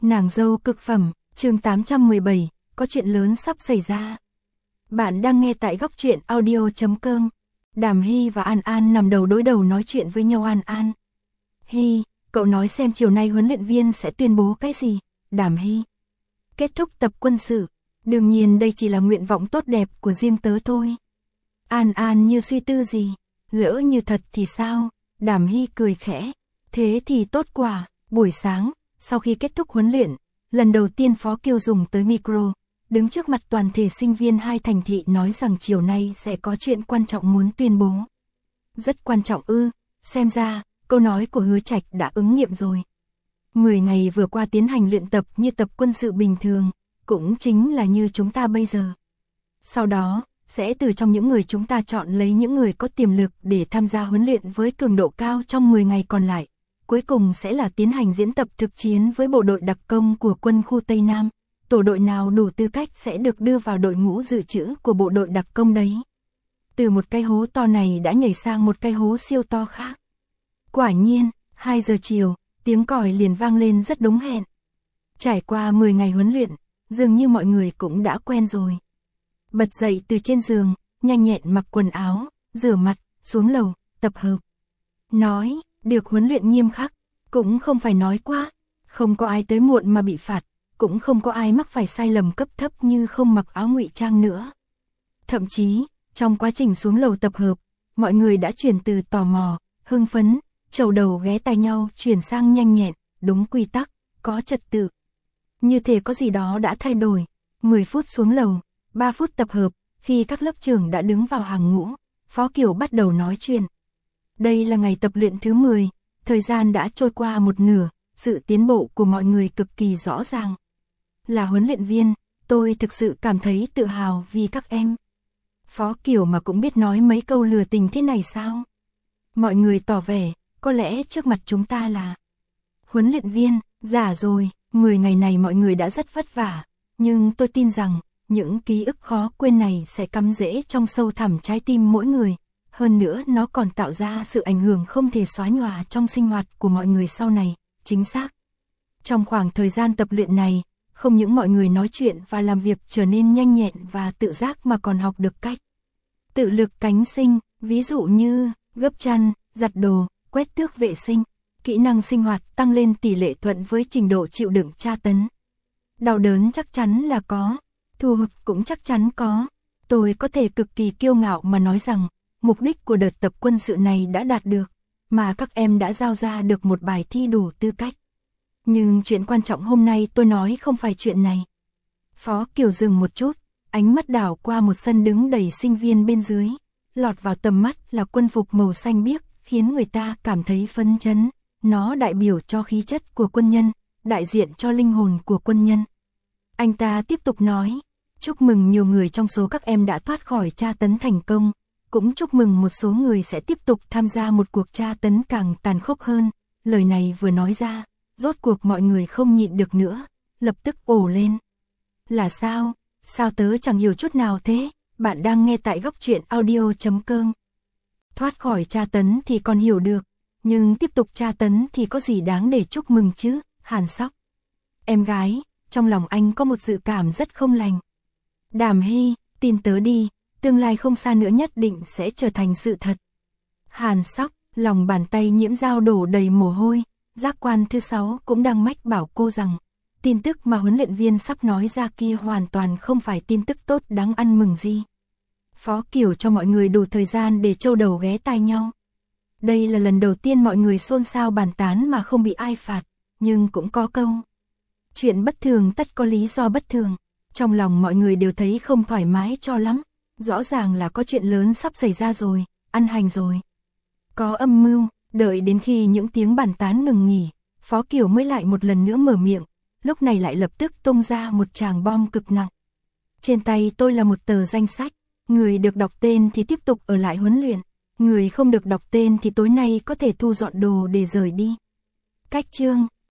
Nàng dâu cực phẩm, chương 817, có chuyện lớn sắp xảy ra. Bạn đang nghe tại góc truyện audio.com. Đàm Hy và An An nằm đầu đối đầu nói chuyện với nhau. An An: Hy, cậu nói xem chiều nay huấn luyện viên sẽ tuyên bố cái gì? Đàm Hy: Kết thúc tập quân sự. Đương nhiên đây chỉ là nguyện vọng tốt đẹp của riêng tớ thôi. An An như suy tư gì: Lỡ như thật thì sao? Đàm Hy cười khẽ: Thế thì tốt quá. Buổi sáng, sau khi kết thúc huấn luyện, lần đầu tiên Phó Kiều dùng tới micro, đứng trước mặt toàn thể sinh viên hai thành thị nói rằng chiều nay sẽ có chuyện quan trọng muốn tuyên bố. Rất quan trọng ư? Xem ra, câu nói của Hứa Trạch đã ứng nghiệm rồi. 10 ngày vừa qua tiến hành luyện tập như tập quân sự bình thường, cũng chính là như chúng ta bây giờ. Sau đó, sẽ từ trong những người chúng ta chọn lấy những người có tiềm lực để tham gia huấn luyện với cường độ cao trong 10 ngày còn lại. Cuối cùng sẽ là tiến hành diễn tập thực chiến với bộ đội đặc công của quân khu Tây Nam. Tổ đội nào đủ tư cách sẽ được đưa vào đội ngũ dự trữ của bộ đội đặc công đấy. Từ một cái hố to này đã nhảy sang một cái hố siêu to khác. Quả nhiên, 2 giờ chiều, tiếng còi liền vang lên rất đúng hẹn. Trải qua 10 ngày huấn luyện, dường như mọi người cũng đã quen rồi. Bật dậy từ trên giường, nhanh nhẹn mặc quần áo, rửa mặt, xuống lầu, tập hợp. Nói, được huấn luyện nghiêm khắc, cũng không phải nói quá. Không có ai tới muộn mà bị phạt, cũng không có ai mắc phải sai lầm cấp thấp như không mặc áo ngụy trang nữa. Thậm chí, trong quá trình xuống lầu tập hợp, mọi người đã chuyển từ tò mò, hưng phấn, chầu đầu ghé tai nhau chuyển sang nhanh nhẹn, đúng quy tắc, có trật tự. Như thể có gì đó đã thay đổi. 10 phút xuống lầu, 3 phút tập hợp, khi các lớp trưởng đã đứng vào hàng ngũ, Phó Kiều bắt đầu nói chuyện. Đây là ngày tập luyện thứ 10, thời gian đã trôi qua một nửa, sự tiến bộ của mọi người cực kỳ rõ ràng. Là huấn luyện viên, tôi thực sự cảm thấy tự hào vì các em. Phó Kiều mà cũng biết nói mấy câu lừa tình thế này sao? Mọi người tỏ vẻ, có lẽ trước mặt chúng ta là huấn luyện viên, giả rồi, 10 ngày này mọi người đã rất vất vả, nhưng tôi tin rằng, những ký ức khó quên này sẽ cắm rễ trong sâu thẳm trái tim mỗi người. Hơn nữa nó còn tạo ra sự ảnh hưởng không thể xóa nhòa trong sinh hoạt của mọi người sau này, chính xác. Trong khoảng thời gian tập luyện này, không những mọi người nói chuyện và làm việc trở nên nhanh nhẹn và tự giác mà còn học được cách tự lực cánh sinh, ví dụ như gấp chăn, giặt đồ, quét tước vệ sinh. Kỹ năng sinh hoạt tăng lên tỷ lệ thuận với trình độ chịu đựng tra tấn. Đau đớn chắc chắn là có, thu hoạch cũng chắc chắn có. Tôi có thể cực kỳ kiêu ngạo mà nói rằng, mục đích của đợt tập quân sự này đã đạt được, mà các em đã giao ra được một bài thi đủ tư cách. Nhưng chuyện quan trọng hôm nay tôi nói không phải chuyện này. Phó Kiều dừng một chút, ánh mắt đảo qua một sân đứng đầy sinh viên bên dưới. Lọt vào tầm mắt là quân phục màu xanh biếc, khiến người ta cảm thấy phấn chấn. Nó đại biểu cho khí chất của quân nhân, đại diện cho linh hồn của quân nhân. Anh ta tiếp tục nói, chúc mừng nhiều người trong số các em đã thoát khỏi tra tấn thành công. Cũng chúc mừng một số người sẽ tiếp tục tham gia một cuộc tra tấn càng tàn khốc hơn. Lời này vừa nói ra, rốt cuộc mọi người không nhịn được nữa, lập tức ồ lên. Là sao? Sao tớ chẳng hiểu chút nào thế? Bạn đang nghe tại góc truyện audio.com. Thoát khỏi tra tấn thì còn hiểu được, nhưng tiếp tục tra tấn thì có gì đáng để chúc mừng chứ? Hàn Sóc: Em gái, trong lòng anh có một dự cảm rất không lành. Đàm Hy: Tin tớ đi, tương lai không xa nữa nhất định sẽ trở thành sự thật. Hàn Sóc: Lòng bàn tay nhiễm dao đổ đầy mồ hôi. Giác quan thứ 6 cũng đang mách bảo cô rằng, tin tức mà huấn luyện viên sắp nói ra kia hoàn toàn không phải tin tức tốt đáng ăn mừng gì. Phó Kiều cho mọi người đủ thời gian để trâu đầu ghé tai nhau. Đây là lần đầu tiên mọi người xôn xao bàn tán mà không bị ai phạt, nhưng cũng có câu: chuyện bất thường tất có lý do bất thường. Trong lòng mọi người đều thấy không thoải mái cho lắm. Rõ ràng là có chuyện lớn sắp xảy ra rồi, ăn hành rồi. Có âm mưu. Đợi đến khi những tiếng bàn tán ngừng nghỉ, Phó Kiều mới lại một lần nữa mở miệng, lúc này lại lập tức tung ra một tràng bom cực nặng. Trên tay tôi là một tờ danh sách, người được đọc tên thì tiếp tục ở lại huấn luyện, người không được đọc tên thì tối nay có thể thu dọn đồ để rời đi. Cách chương